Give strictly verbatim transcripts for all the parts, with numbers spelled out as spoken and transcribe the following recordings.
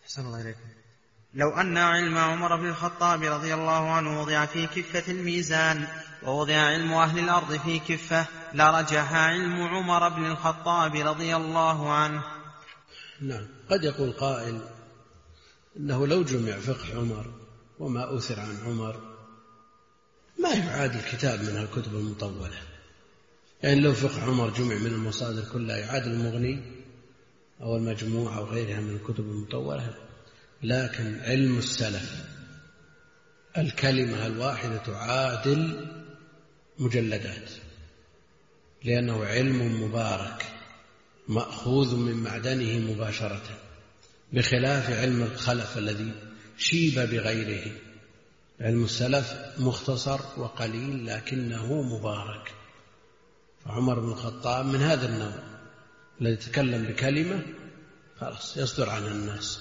أحسن الله إليكم. لو أن علم عمر بن الخطاب رضي الله عنه وضع في كفة الميزان ووضع علم أهل الأرض في كفة لرجح علم عمر بن الخطاب رضي الله عنه. نعم. قد يقول قائل إنه لو جمع فقه عمر وما أثر عن عمر ما يعاد الكتاب من الكتب المطولة، يعني لو فقه عمر جمع من المصادر كلها يعاد المغني أو المجموع أو غيرها من الكتب المطولة. لكن علم السلف الكلمة الواحدة تعادل مجلدات، لأنه علم مبارك مأخوذ من معدنه مباشرة، بخلاف علم الخلف الذي شيب بغيره. علم السلف مختصر وقليل لكنه مبارك. فعمر بن الخطاب من هذا النوع الذي يتكلم بكلمة خلاص يصدر عنها الناس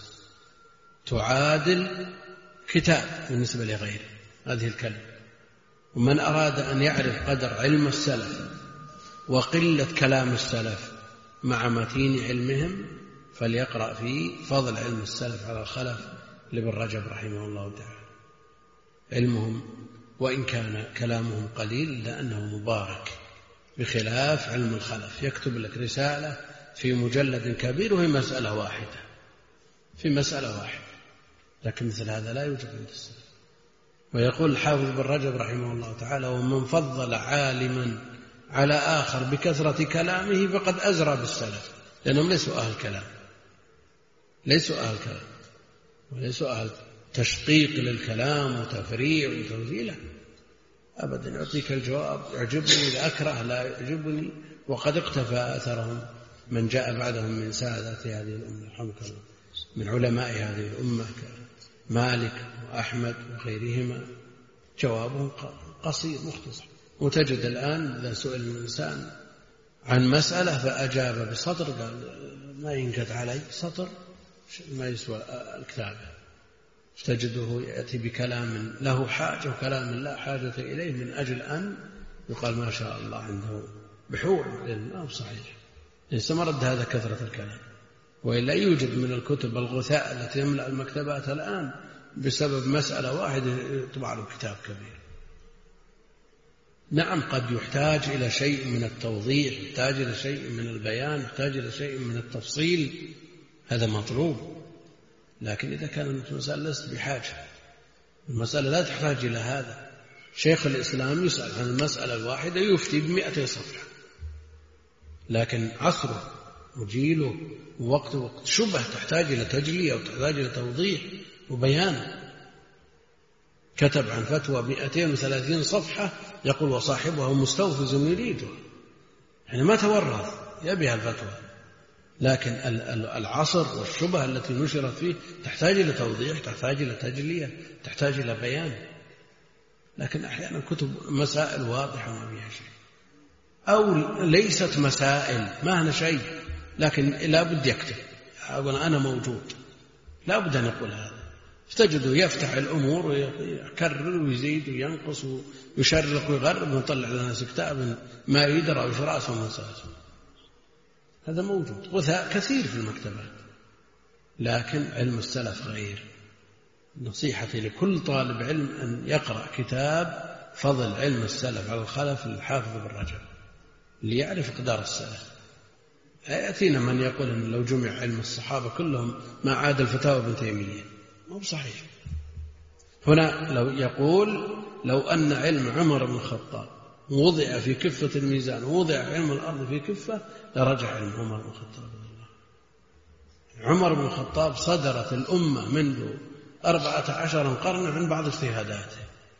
تعادل كتاب بالنسبة لغيره هذه الكلمة. ومن أراد أن يعرف قدر علم السلف وقلة كلام السلف مع متين علمهم فليقرأ في فضل علم السلف على الخلف لابن رجب رحمه الله تعالى. علمهم وإن كان كلامهم قليل لأنه مبارك، بخلاف علم الخلف يكتب لك رسالة في مجلد كبير وهي مسألة واحدة في مسألة واحدة، لكن مثل هذا لا يوجد عند السلف. ويقول الحافظ بن رجب رحمه الله تعالى: ومن فضل عالما على آخر بكثرة كلامه فقد أزرى بالسلف، لأنهم ليسوا أهل كلام ليسوا أهل كلام وليسوا أهل تشقيق للكلام وتفريع وتوزيع أبدا. يعطيك الجواب يعجبني إذا أكره لا يعجبني، وقد اقتفى أثرهم من جاء بعدهم من سادات هذه الأمة رحمك الله، من علماء هذه الأمة كمالك وأحمد وغيرهما، جوابهم قصير مختصر. وتجد الآن إذا سئل الإنسان عن مسألة فأجاب بسطر قال ما ينقد علي سطر ما يسوى الكتابة. تجده يأتي بكلام له حاجة وكلام لا حاجة إليه من أجل أن يقال ما شاء الله عنده بحور، ما هو صحيح. ليس مرد هذا كثرة الكلام، وإلا يوجد من الكتب الغثاء التي يملأ المكتبات الآن بسبب مسألة واحدة يطبع له كتاب كبير. نعم قد يحتاج إلى شيء من التوضيح، يحتاج إلى شيء من البيان، يحتاج إلى شيء من التفصيل، هذا مطلوب. لكن إذا كانت المسألة لست بحاجة، المسألة لا تحتاج إلى هذا. شيخ الإسلام يسأل عن المسألة الواحدة يفتي بمئة صفحة، لكن عصره وجيله ووقت وقت شبه تحتاج إلى تجلية وتحتاج إلى توضيح وبيان. كتب عن فتوى مئتين وثلاثين صفحة يقول وصاحبها مستوفز يريده، يعني ما تورط يبيها الفتوى، لكن العصر والشبه التي نشرت فيه تحتاج إلى توضيح، تحتاج إلى تجلية، تحتاج إلى بيان. لكن أحيانا كتب مسائل واضحة ما فيها شيء، أو ليست مسائل ما هنا شيء، لكن لا بد يكتب أقول أنا موجود، لا بد أن يقول هذا. فتجده يفتح الأمور ويكرر ويزيد وينقص ويشرق ويغرب ويطلع لنا كتاب ما يدرى وش رأسه من ساسه. هذا موجود غثاء كثير في المكتبات. لكن علم السلف غير. نصيحتي لكل طالب علم أن يقرأ كتاب فضل علم السلف على الخلف للحافظ بن رجب ليعرف قدر السلف. يأتينا من يقول أن لو جمع علم الصحابة كلهم ما عاد الفتاوى ابن تيمية، مو صحيح. هنا لو يقول لو أن علم عمر بن الخطاب وضع في كفة الميزان ووضع علم الأرض في كفة لرجع علم عمر بن الخطاب. عمر بن الخطاب صدرت الأمة منذ أربعة عشر قرن عن بعض اجتهاداته،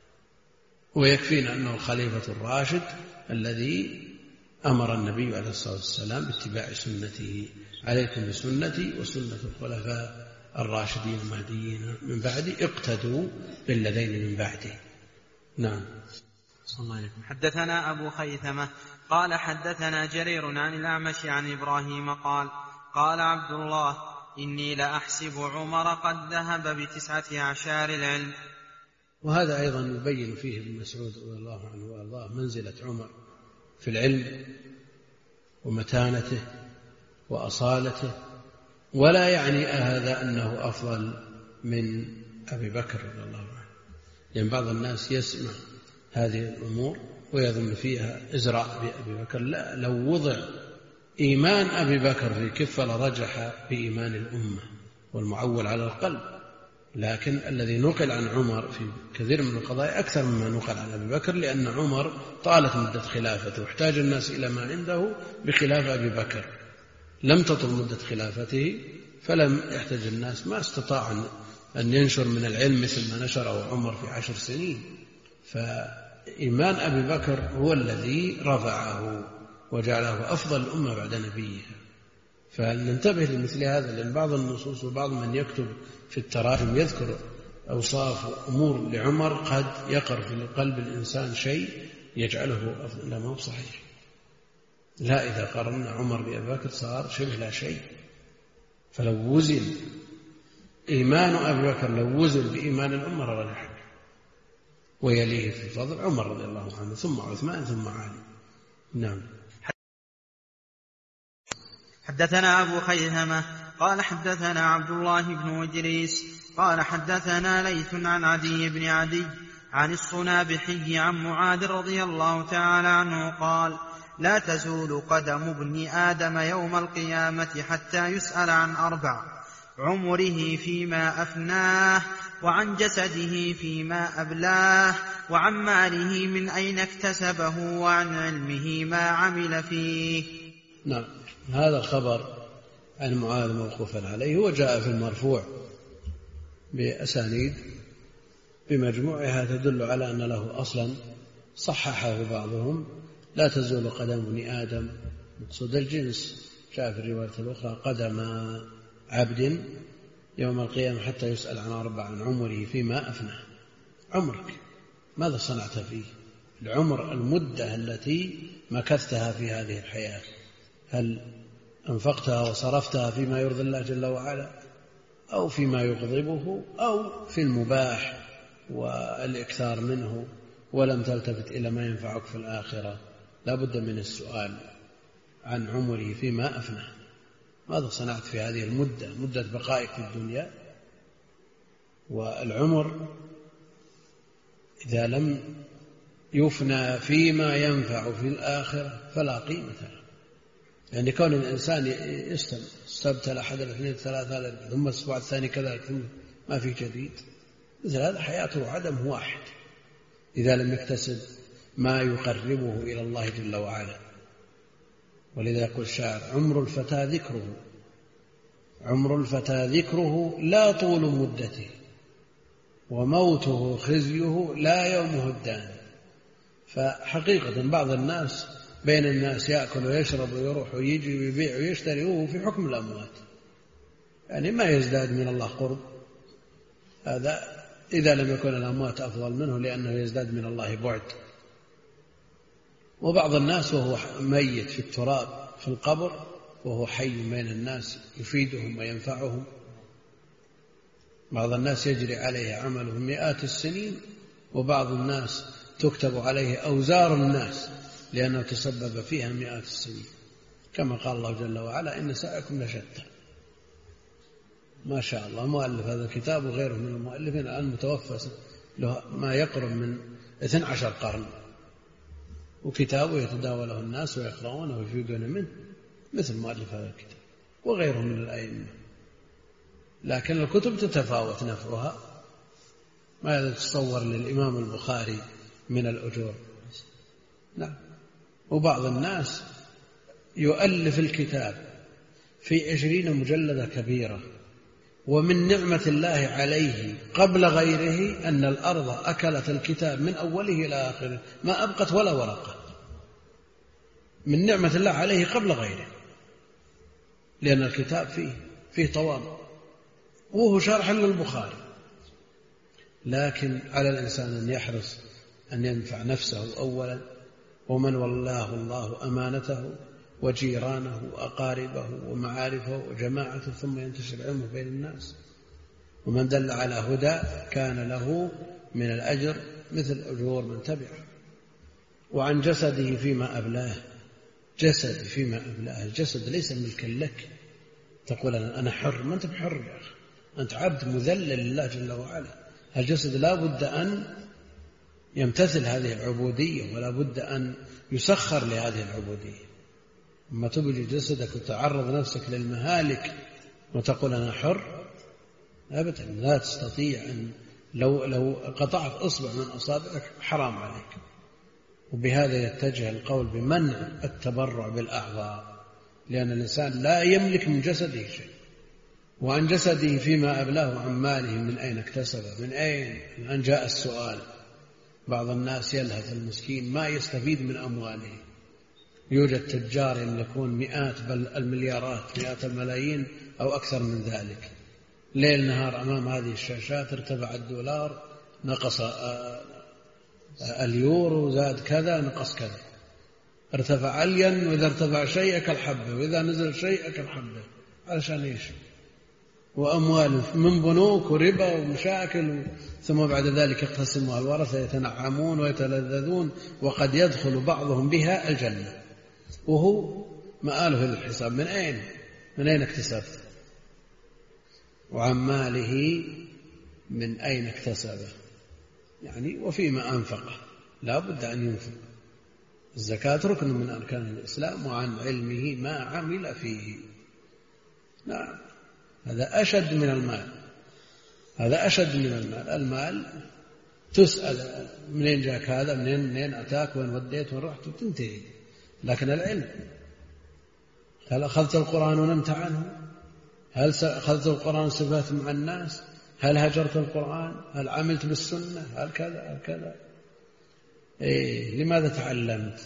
ويكفينا أنه الخليفة الراشد الذي أمر النبي عليه الصلاة والسلام باتباع سنته: عليكم بسنتي وسنة الخلفاء الراشدين المهديين من بعدي اقتدوا بالذين من بعدي. نعم. صلى الله عليه وسلم. حدثنا أبو خيثمة قال حدثنا جرير عن الأعمش عن إبراهيم قال قال عبد الله إني لأحسب عمر قد ذهب بتسعة أعشار العلم. وهذا أيضا يبين فيه ابن مسعود رضي الله عنه وأرضاه منزلة عمر في العلم ومتانته وأصالته ولا يعني هذا أنه أفضل من أبي بكر رضي الله عنه، لأن يعني بعض الناس يسمع هذه الأمور ويظن فيها إزراء بأبي بكر. لا، لو وضع إيمان أبي بكر في كفة لرجح بإيمان الأمة والمعول على القلب، لكن الذي نقل عن عمر في كثير من القضايا أكثر مما نقل عن أبي بكر، لأن عمر طالت مدة خلافته واحتاج الناس إلى ما عنده بخلاف أبي بكر، لم تطل مدة خلافته فلم يحتاج الناس، ما استطاع أن ينشر من العلم مثل ما نشره عمر في عشر سنين. فإيمان أبي بكر هو الذي رفعه وجعله أفضل الأمة بعد نبيها. فننتبه لمثل هذا، لأن بعض النصوص وبعض من يكتب في التراجم يذكر أوصاف أمور لعمر قد يقر في قلب الإنسان شيء يجعله أفضل. لا، ما هو صحيح. لا، إذا قارنا عمر بأبي بكر صار شبه لا شيء. فلو وزن إيمان أبي بكر لو وزن بإيمان الأمة رجح، ويليه في الفضل عمر رضي الله عنه ثم عثمان ثم علي. نعم. حدثنا أبو خيثمة قال حدثنا عبد الله بن إدريس قال حدثنا ليث عن عدي بن عدي عن الصنابحي عن معاذ رضي الله تعالى عنه قال: لا تزول قدم ابن آدم يوم القيامة حتى يسأل عن أربع: عمره فيما أفناه، وعن جسده فيما أبلاه، وعن ماله من أين اكتسبه، وعن علمه ما عمل فيه. نعم. هذا الخبر عن معاذ موقوفا عليه وجاء في المرفوع بأسانيد بمجموعها تدل على أن له أصلا صححه بعضهم: لا تزول قدم ابن آدم، مقصود الجنس. جاء في الرواية الأخرى: قدم عبد يوم القيامة حتى يسأل عن أربع: عن عمره فيما أفناه. عمرك ماذا صنعت فيه؟ العمر المدة التي مكثتها في هذه الحياة، هل أنفقتها وصرفتها فيما يرضي الله جل وعلا، أو فيما يغضبه، أو في المباح والإكثار منه، ولم تلتفت إلى ما ينفعك في الآخرة؟ لا بد من السؤال عن عمره فيما أفناه. ماذا صنعت في هذه المدة، مدة بقائك في الدنيا؟ والعمر إذا لم يفنى فيما ينفع في الآخرة فلا قيمة له. يعني كون الإنسان يستبتل أحد الاثنين ثلاثة ثم الأسبوع الثاني كذلك ثم ما في جديد، مثل هذا حياته عدم واحد إذا لم يكتسب ما يقربه إلى الله جل وعلا. ولذا يقول الشاعر: عمر الفتى ذكره، عمر الفتى ذكره لا طول مدته، وموته خزيه لا يومه الدان. فحقيقة بعض الناس بين الناس يأكل ويشرب ويروح ويجي ويبيع ويشتري وهو في حكم الأموات، يعني ما يزداد من الله قرب. هذا إذا لم يكن الأموات أفضل منه لأنه يزداد من الله بعد. وبعض الناس وهو ميت في التراب في القبر وهو حي بين الناس يفيدهم وينفعهم. بعض الناس يجري عليه عمله مئات السنين، وبعض الناس تكتب عليه أوزار الناس لأنه تسبب فيها مئات السنين، كما قال الله جل وعلا: إن سعيكم لشتى. ما شاء الله، مؤلف هذا الكتاب وغيره من المؤلفين الآن متوفى له ما يقرب من اثني عشر قرن، وكتابه يتداوله الناس ويقرؤونه ويفيدون منه مثل مؤلف هذا الكتاب وغيره من الأئمة. لكن الكتب تتفاوت نفعها، ما تتصور للإمام البخاري من الأجور. نعم. وبعض الناس يؤلف الكتاب في عشرين مجلدة كبيرة، ومن نعمة الله عليه قبل غيره أن الأرض أكلت الكتاب من أوله إلى آخره ما أبقت ولا ورقة، من نعمة الله عليه قبل غيره، لأن الكتاب فيه فيه طوام وهو شرح للبخاري. لكن على الإنسان أن يحرص أن ينفع نفسه أولا، ومن والله الله أمانته، وجيرانه وأقاربه ومعارفه وجماعته، ثم ينتشر علمه بين الناس. ومن دل على هدى كان له من الأجر مثل أجور من تبعه. وعن جسده فيما أبلاه، جسد فيما أبلاه، الجسد ليس ملكا لك، تقول أنا حر، ما أنت بحر يا أخي، أنت عبد مذلل لله جل وعلا. الجسد لا بد أن يمتثل هذه العبودية ولا بد أن يسخر لهذه العبودية. أما تبجي جسدك وتعرض نفسك للمهالك وتقول أنا حر، أبدا لا تستطيع. أن لو, لو قطعت أصبع من أصابعك حرام عليك. وبهذا يتجه القول بمنع التبرع بالأعضاء، لأن الإنسان لا يملك من جسده شيء، وعن جسده فيما أبلاه عن ماله من أين اكتسبه، من أين. الآن جاء السؤال، بعض الناس يلهث المسكين ما يستفيد من أمواله. يوجد تجار يملكون مئات بل المليارات، مئات الملايين أو أكثر من ذلك، ليل نهار أمام هذه الشاشات. ارتفع الدولار نقص اليورو، زاد كذا نقص كذا، ارتفع الين، وإذا ارتفع شيء كالحبة، وإذا نزل شيء كالحبة. علشان إيش؟ وأموال من بنوك وربا ومشاكل، ثم بعد ذلك يقتسمها الورثة يتنعمون ويتلذذون، وقد يدخل بعضهم بها الجنة وهو مآله للحساب. من أين؟ من أين اكتسبت؟ وعن ماله من أين اكتسبه، يعني وفيما أنفقه لا بد أن ينفق. الزكاة ركن من أركان الإسلام، وعن علمه ما عمل فيه. نعم، هذا أشد من المال، هذا أشد من المال. المال تسأل منين جاك هذا، منين منين أتاك، وين وديت، وين رحت، وتنتهي. لكن العلم، هل أخذت القرآن ونمت عنه؟ هل أخذت القرآن وسبت مع الناس؟ هل هجرت القرآن؟ هل عملت بالسنة؟ هل كذا هل كذا؟ إيه، لماذا تعلمت؟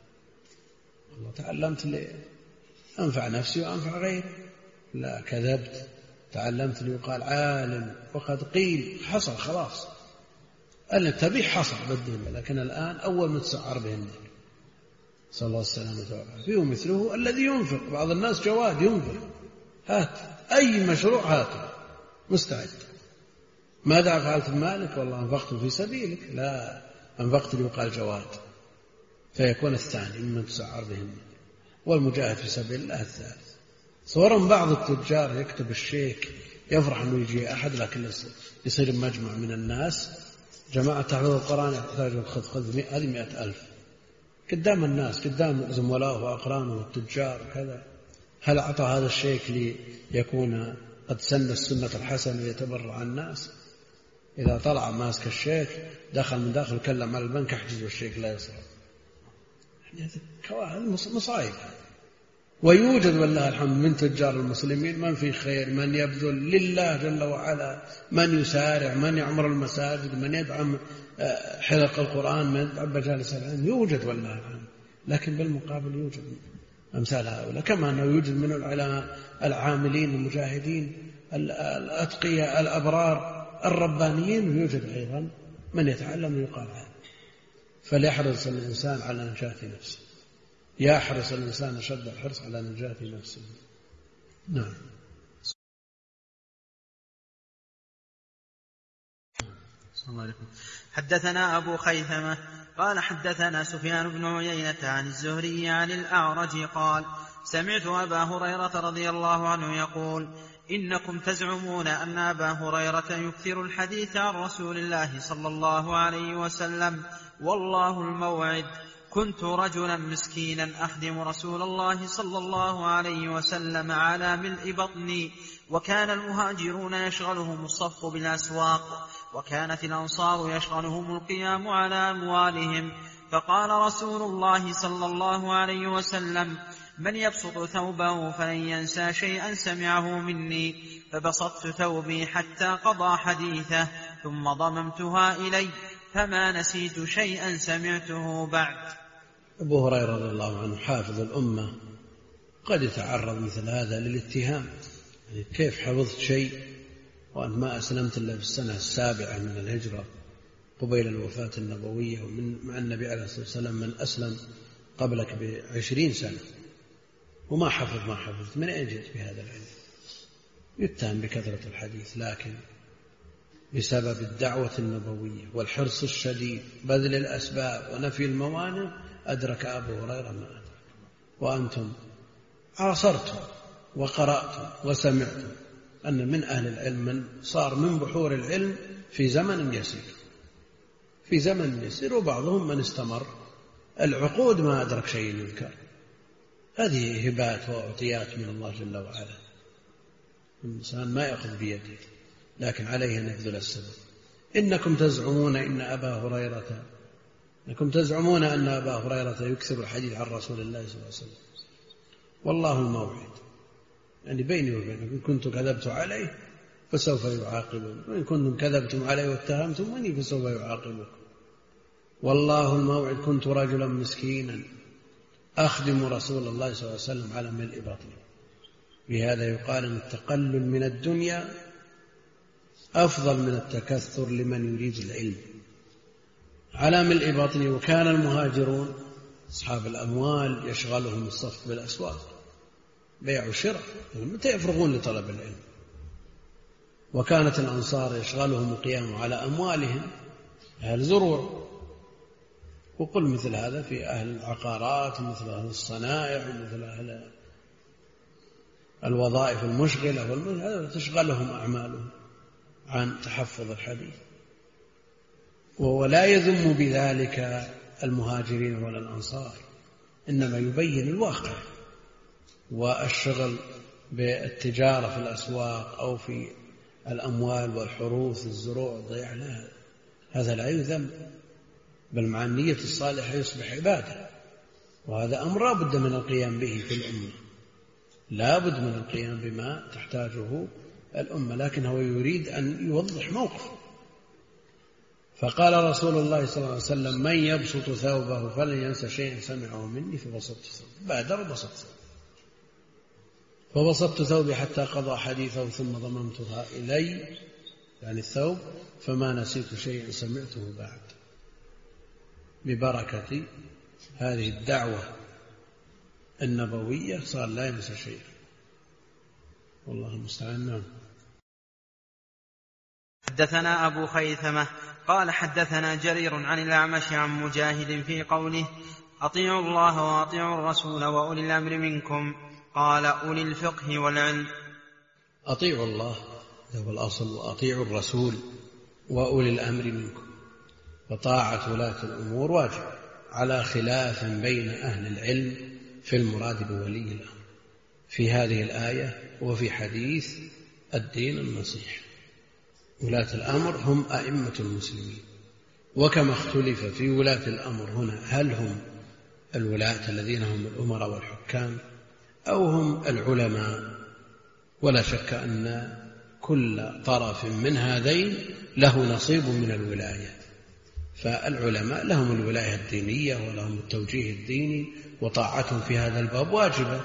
والله تعلمت لأنفع نفسي وأنفع غيري. لا، كذبت. تعلمت ليقال عالم، وقد قيل حصل خلاص. التبيح حصل بالدنيا، لكن الآن أول ما تسعر به النار. صلى الله عليه وسلم. فيه مثله الذي ينفق. بعض الناس جواد ينفق، هات أي مشروع هاته مستعد. ماذا فعلت بمالك؟ والله أنفقت في سبيلك. لا، أنفقت ليقال جواد، فيكون الثاني ممن تسعر به النار. والمجاهد في سبيل الله الثالث. صورا بعض التجار يكتب الشيك، يفرح أنه يجي أحد، لكن يصير مجمع من الناس، جماعة تحفظ القرآن يحتاجون خذ خذ هذه مئة ألف قدام الناس، قدام زملائه وأقرانه والتجار وكذا. هل أعطى هذا الشيك ليكون قد سن السنة الحسنة ويتبرع الناس؟ إذا طلع ماسك الشيك دخل من داخل كلم على البنك احجز الشيك لا يصرف. يعني مصايب. ويوجد والله الحمد من تجار المسلمين من في خير، من يبذل لله جل وعلا، من يسارع، من يعمر المساجد، من يدعم حلق القرآن، من يدعم مجالس العلم. يوجد والله الحمد، لكن بالمقابل يوجد أمثال هؤلاء. كما أنه يوجد من العلماء العاملين المجاهدين الأتقياء الأبرار الربانيين، ويوجد أيضا من يتعلم ويقال عنه. فليحرص الإنسان على نجاة نفسه، يحرص الإنسان أشد الحرص على نجاة نفسه. نعم. صلى الله عليه وسلم. حدثنا أبو خيثمة قال حدثنا سفيان بن عيينة عن الزهري عن الأعرج قال سمعت أبا هريرة رضي الله عنه يقول إنكم تزعمون أن أبا هريرة يكثر الحديث عن رسول الله صلى الله عليه وسلم، والله الموعد. كنت رجلا مسكينا أخدم رسول الله صلى الله عليه وسلم على ملء بطني، وكان المهاجرون يشغلهم الصف بالأسواق، وكانت الأنصار يشغلهم القيام على أموالهم. فقال رسول الله صلى الله عليه وسلم من يبسط ثوبه فلن ينسى شيئا سمعه مني، فبسطت ثوبي حتى قضى حديثه ثم ضممتها إلي، فما نسيت شيئا سمعته بعد. أبو هريرة رضي الله عنه حافظ الأمة قد يتعرض مثل هذا للاتهام، يعني كيف حفظت شيء وأنت ما أسلمت إلا في السنة السابعة من الهجرة قبيل الوفاة النبوية، ومن مع النبي عليه الصلاة والسلام من أسلم قبلك بعشرين سنة وما حفظ ما حفظت، من أين جئت بهذا العلم؟ يتهم بكثرة الحديث، لكن بسبب الدعوة النبوية والحرص الشديد بذل الأسباب ونفي الموانع أدرك أبو هريرة ما أدرك. وأنتم عاصرتم وقرأتم وسمعتم أن من أهل العلم من صار من بحور العلم في زمن يسير في زمن يسير وبعضهم من استمر العقود ما أدرك شيء يذكر. هذه هبات وأعطيات من الله جل وعلا، الإنسان ما يأخذ بيده لكن عليه أن يبذل السبب. إنكم تزعمون إن أبا هريرة إنكم تزعمون أن أبا هريرة يكثر الحديث عن رسول الله صلى الله عليه وسلم، والله الموعد، يعني بيني وبينكم إن كنت كذبت عليه فسوف يعاقبون، وإن كنتم كذبتم عليه واتهمتموني فسوف يعاقبكم. والله الموعد، كنت رجلا مسكينا أخدم رسول الله صلى الله عليه وسلم على ملء بطني. بهذا يقال أن التقلل من الدنيا أفضل من التكثر لمن يريد العلم على ملء بطني. وكان المهاجرون أصحاب الأموال يشغلهم الصف بالأسواق، بيع وشراء، متى يفرغون لطلب العلم؟ وكانت الأنصار يشغلهم القيام على أموالهم، أهل زروع، وقل مثل هذا في أهل العقارات ومثل أهل الصنائع ومثل أهل الوظائف المشغلة والمشغلة تشغلهم أعمالهم عن تحفظ الحديث. ولا يذم بذلك المهاجرين ولا الأنصار، إنما يبين الواقع. والشغل بالتجارة في الأسواق أو في الأموال والحروث الزروع الضياع، لا، هذا لا يذم، بل مع النية الصالحة يصبح عبادة. وهذا أمر لا بد من القيام به في الأمة، لا بد من القيام بما تحتاجه الأمة، لكن هو يريد أن يوضح موقف. فقال رسول الله صلى الله عليه وسلم: من يبسط ثوبه فلن ينسى شيئا سمعه مني فبسطت ثوبه. بادر بسط ثوبه، فبسطت ثوبي حتى قضى حديثه ثم ضممتها إلي، يعني الثوب، فما نسيت شيئا سمعته بعد. ببركة هذه الدعوة النبوية صار لا ينسى شيئا، والله المستعان. نعم. حدثنا أبو خيثمة قال حدثنا جرير عن الأعمش عن مجاهد في قوله: أطيعوا الله وأطيعوا الرسول وأولي الأمر منكم. قال: أولي الفقه والعلم. أطيعوا الله هو الأصل، وأطيعوا الرسول وأولي الأمر منكم. فطاعة ولاة الأمور واجب، على خلاف بين أهل العلم في المراد بولي الأمر في هذه الآية وفي حديث الدين النصيحة. ولاة الأمر هم أئمة المسلمين، وكما اختلف في ولاة الأمر هنا، هل هم الولاة الذين هم الأمراء والحكام أو هم العلماء؟ ولا شك أن كل طرف من هذين له نصيب من الولاية. فالعلماء لهم الولاية الدينية ولهم التوجيه الديني، وطاعتهم في هذا الباب واجبة،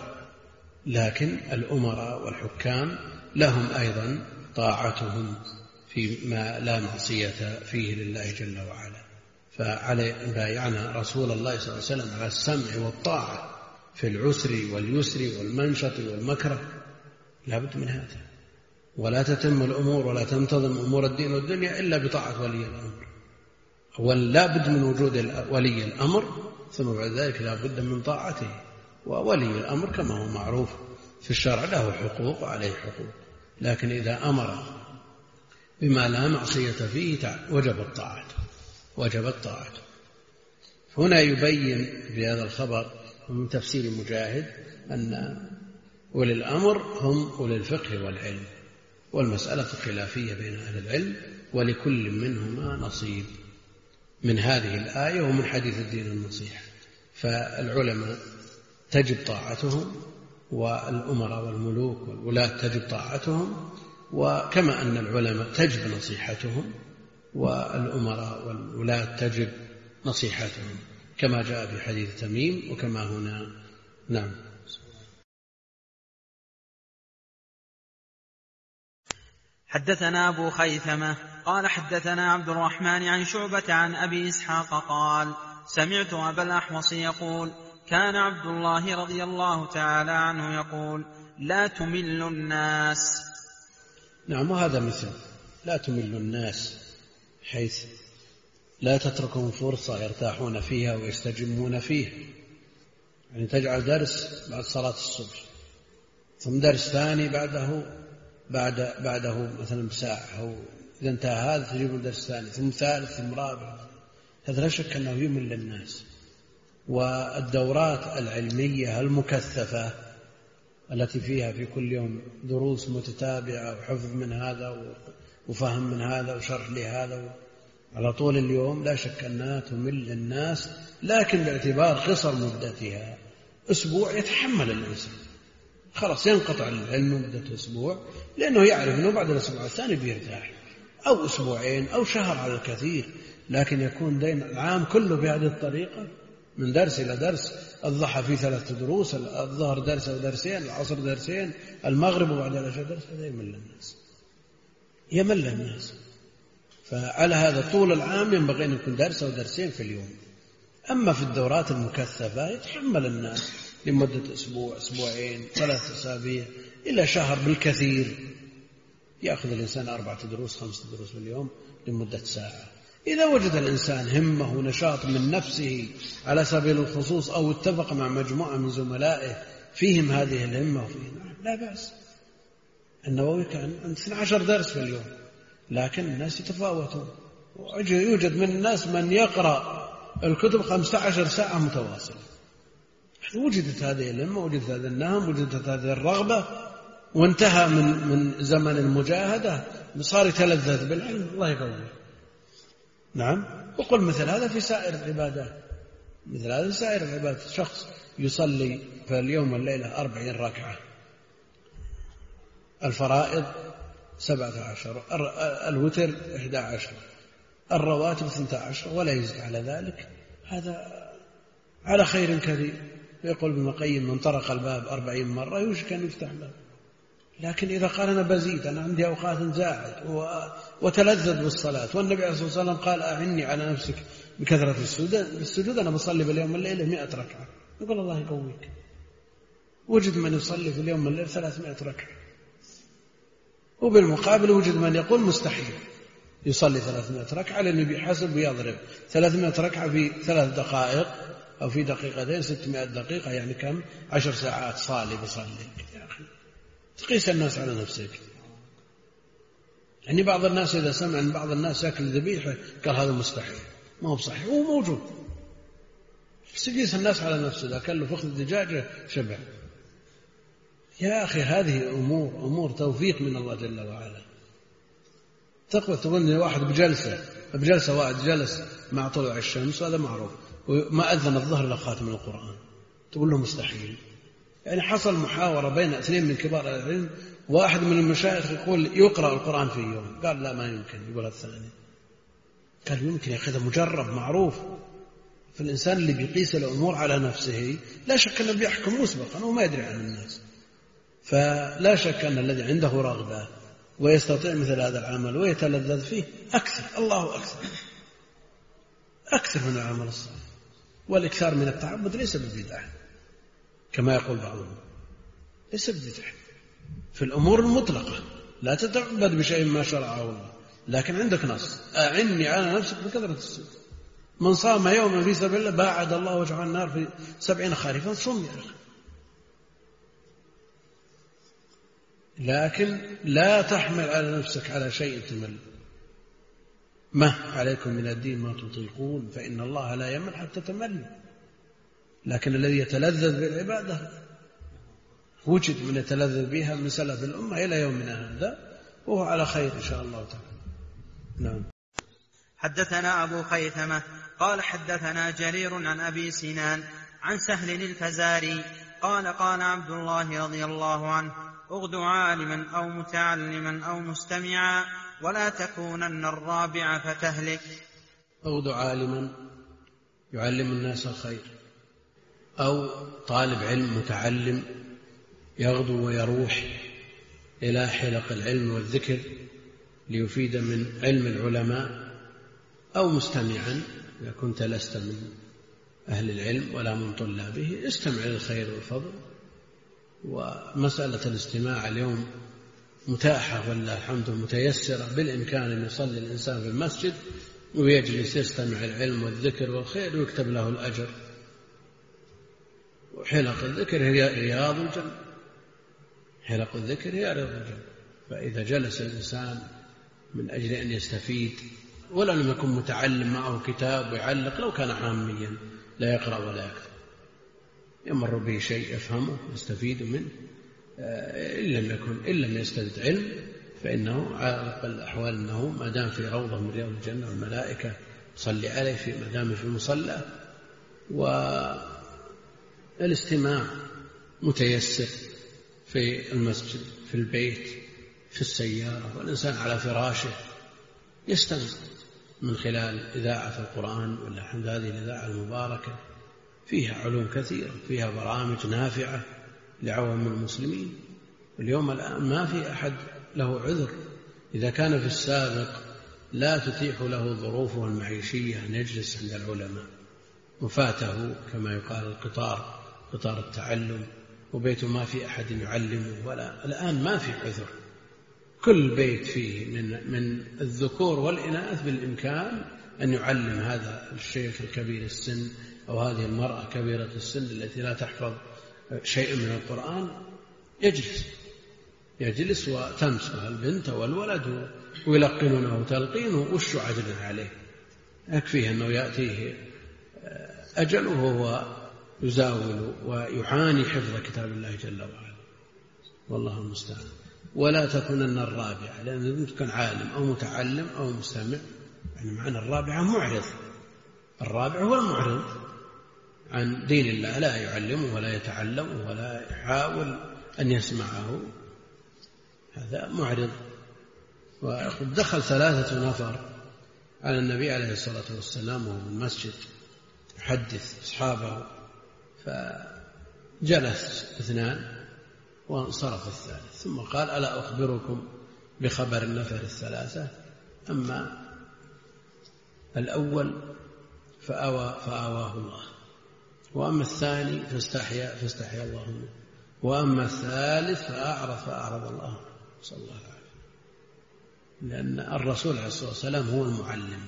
لكن الأمراء والحكام لهم أيضا طاعتهم فيما لا معصية فيه لله جل وعلا. فعلى بايعنا رسول الله صلى الله عليه وسلم على السمع والطاعة في العسر واليسر والمنشط والمكره، لا بد من هذا. ولا تتم الأمور ولا تنتظم أمور الدين والدنيا إلا بطاعة ولي الأمر. أولا لا بد من وجود ولي الأمر، ثم بعد ذلك لا بد من طاعته. وولي الأمر كما هو معروف في الشرع له حقوق وعليه حقوق، لكن إذا أمر بما لا معصية فيه وجبت طاعته وجبت طاعته. هنا يبين بهذا الخبر من تفسير مجاهد أن أولي الأمر هم أولي الفقه والعلم، والمسألة خلافية بين أهل العلم، ولكل منهما نصيب من هذه الآية ومن حديث الدين النصيحة. فالعلماء تجب طاعتهم، والأمراء والملوك والولاة تجب طاعتهم، وكما أن العلماء تجب نصيحتهم، والأمراء والولاة تجب نصيحتهم، كما جاء في حديث تميم وكما هنا. نعم. حدثنا أبو خيثمة قال حدثنا عبد الرحمن عن شعبة عن أبي إسحاق قال: سمعت أبا الأحوص يقول: كان عبد الله رضي الله تعالى عنه يقول: لا تمل الناس. نعم، وهذا مثل لا تمل الناس، حيث لا تتركهم فرصة يرتاحون فيها ويستجمون فيها، يعني تجعل درس بعد صلاة الصبح ثم درس ثاني بعده بعد بعده مثلا بساعة، أو إذا انتهى هذا تجيب درس ثاني، ثم ثالث، ثم رابع. هذا لا شك أنه يمل للناس. والدورات العلمية المكثفة التي فيها في كل يوم دروس متتابعة وحفظ من هذا وفهم من هذا وشرح لهذا على طول اليوم، لا شك أنها تمل الناس، لكن باعتبار قصر مدتها أسبوع يتحمل الإنسان، خلاص ينقطع العلم مدة أسبوع، لأنه يعرف أنه بعد الأسبوع الثاني بيرتاح، أو أسبوعين أو شهر على الكثير. لكن يكون دين العام كله بهذه الطريقة، من درس إلى درس، الضحى في ثلاث دروس، الظهر درس أو درسين، العصر درسين، المغرب وبعد العشاء درس، هذا يمل الناس يمل الناس. فعلى هذا طول العام ينبغي أن يكون درس أو درسين في اليوم. أما في الدورات المكثفة يتحمل الناس لمدة أسبوع، أسبوعين، ثلاث أسابيع، إلى شهر بالكثير. يأخذ الإنسان أربعة دروس، خمسة دروس في اليوم لمدة ساعة. إذا وجد الإنسان همة ونشاط من نفسه على سبيل الخصوص، أو اتفق مع مجموعة من زملائه فيهم هذه الهمة وفيهم، لا بأس. النووي كان عنده اثني عشر درس في اليوم، لكن الناس يتفاوتون، يوجد من الناس من يقرأ الكتب خمسة عشر ساعة متواصلة. وجدت هذه الهمة، وجدت هذا النهم، وجدت هذه الرغبة، وانتهى من من زمن المجاهدة، صار يتلذذ بالعلم. الله يقوي. نعم. وقل مثل هذا في سائر العبادات، مثل هذا في سائر العبادات. شخص يصلي في اليوم والليلة أربعين ركعة، الفرائض سبعة عشر، الوتر إحدى عشر، الرواتب اثنتا عشر، ولا يزيد على ذلك، هذا على خير كثير. يقول ابن القيم: من طرق الباب أربعين مرة يوشك أن يفتح له. لكن إذا قال أنا بزيد، أنا عندي أوقات زاعد وتلذذ بالصلاة، والنبي عليه الصلاة والسلام قال: أعني على نفسك بكثرة السجود، أنا بصلي باليوم والليلة مئة ركعة، يقول الله يقويك. وجد من يصلي في اليوم والليلة ثلاثمائة ركعة، وبالمقابل وجد من يقول مستحيل يصلي ثلاثمائة ركعة، لأنه بيحسب ويضرب ثلاثمائة ركعة في ثلاث دقائق أو في دقيقتين، ستمائة دقيقة، يعني كم؟ عشر ساعات صالي بصلي. يا أخي تقيس الناس على نفسك. يعني بعض الناس إذا سمع أن بعض الناس يأكل ذبيحة قال هذا مستحيل، ما هو بصحيح، هو موجود. تقيس الناس على نفسه، إذا كان له فخذ دجاجة شبع. يا أخي هذه أمور أمور توفيق من الله جل وعلا. تقوى تظن واحد بجلسة بجلسة واحد جلس مع طلوع الشمس، هذا معروف، وما أذن الظهر إلا خاتم القرآن، تقول له مستحيل. يعني حصل محاورة بين اثنين من كبار العلم، واحد من المشايخ يقول يقرأ القرآن في يوم، قال لا ما يمكن. يقول الثاني قال يمكن، يا أخي مجرب معروف. فالإنسان اللي بيقيس الأمور على نفسه لا شك أنه بيحكم مسبقا وما يدري عن الناس. فلا شك أن الذي عنده رغبة ويستطيع مثل هذا العمل ويتلذذ فيه أكثر، الله أكثر أكثر من العمل الصالح. والإكثار من التعبد ليس بالبدعة كما يقول بعضهم، ليس بالبدعة في الأمور المطلقة، لا تتعبد بشيء ما شرعه الله، لكن عندك نص: أعني على نفسك بكثرة السجود. من صام يوما في سبيل الله باعد الله وجهه عن النار في سبعين خريفا. صم يا أخي، لكن لا تحمل على نفسك على شيء تمل. ما عليكم من الدين ما تطيقون، فإن الله لا يمل حتى تمل. لكن الذي يتلذذ بالعبادة وجد من يتلذذ بها من سلف الأمة إلى يومنا هذا، وهو على خير إن شاء الله تعالى. نعم. حدثنا أبو خيثمة قال حدثنا جرير عن أبي سنان عن سهل الفزاري قال قال عبد الله رضي الله عنه: اغد عالما أو متعلما أو مستمعا ولا تكونن الرابع فتهلك. اغد عالما يعلم الناس الخير، أو طالب علم متعلم يغدو ويروح إلى حلق العلم والذكر ليفيد من علم العلماء، أو مستمعا إذا كنت لست من أهل العلم ولا من طلابه استمع للخير والفضل. ومسألة الاستماع اليوم متاحة والله الحمد متيسرة، بالإمكان أن يصلي الإنسان في المسجد ويجلس يستمع العلم والذكر والخير ويكتب له الأجر. وحلق الذكر هي رياض الجنة، حلق الذكر هي رياض الجنة. فإذا جلس الإنسان من أجل أن يستفيد ولا لم يكن متعلم معه كتاب ويعلق، لو كان عاميا لا يقرأ ولا يكتب، يمر به شيء يفهمه يستفيد منه، إن لم يكن إن لم يستفد علم فإنه على الأحوال أنه ما دام في روضة من رياض الجنة والملائكة تصلي عليه في ما دام في المصلى، والاستماع متيسر في المسجد، في البيت، في السيارة، والإنسان على فراشه يستمع من خلال إذاعة القرآن ولا حمد هذه الإذاعة المباركة، فيها علوم كثيرة، فيها برامج نافعة لعوام المسلمين. اليوم الآن ما في أحد له عذر، إذا كان في السابق لا تتيح له ظروفه المعيشية أن يجلس عند العلماء وفاته كما يقال القطار، قطار التعلم، وبيته ما في أحد يعلمه، ولا الآن ما في عذر، كل بيت فيه من من الذكور والإناث بالإمكان أن يعلم هذا الشيخ الكبير السن أو هذه المرأة كبيرة السن التي لا تحفظ شيء من القرآن، يجلس يجلس وتمسها البنت والولد ويلقنونه تلقينه وش عجلنا عليه، يكفيه أنه يأتيه أجله وهو يزاول ويعاني حفظ كتاب الله جل وعلا، والله المستعان. ولا تكونن الرابعة، لأن تكون عالم أو متعلم أو مستمع، يعني معنى الرابعة معرض، الرابع هو المعرض عن دين الله، لا يعلمه ولا يتعلمه ولا يحاول أن يسمعه، هذا معرض. وقد دخل ثلاثة نفر على النبي عليه الصلاة والسلام وهو في المسجد يحدث أصحابه، فجلس اثنان وانصرف الثالث، ثم قال: ألا أخبركم بخبر النفر الثلاثة؟ أما الأول فأوى فآواه الله، وأما الثاني فاستحيا فاستحيا الله منه، وأما الثالث فأعرض فأعرض الله، صلى الله عليه وسلم. لأن الرسول عليه الصلاة والسلام هو المعلم،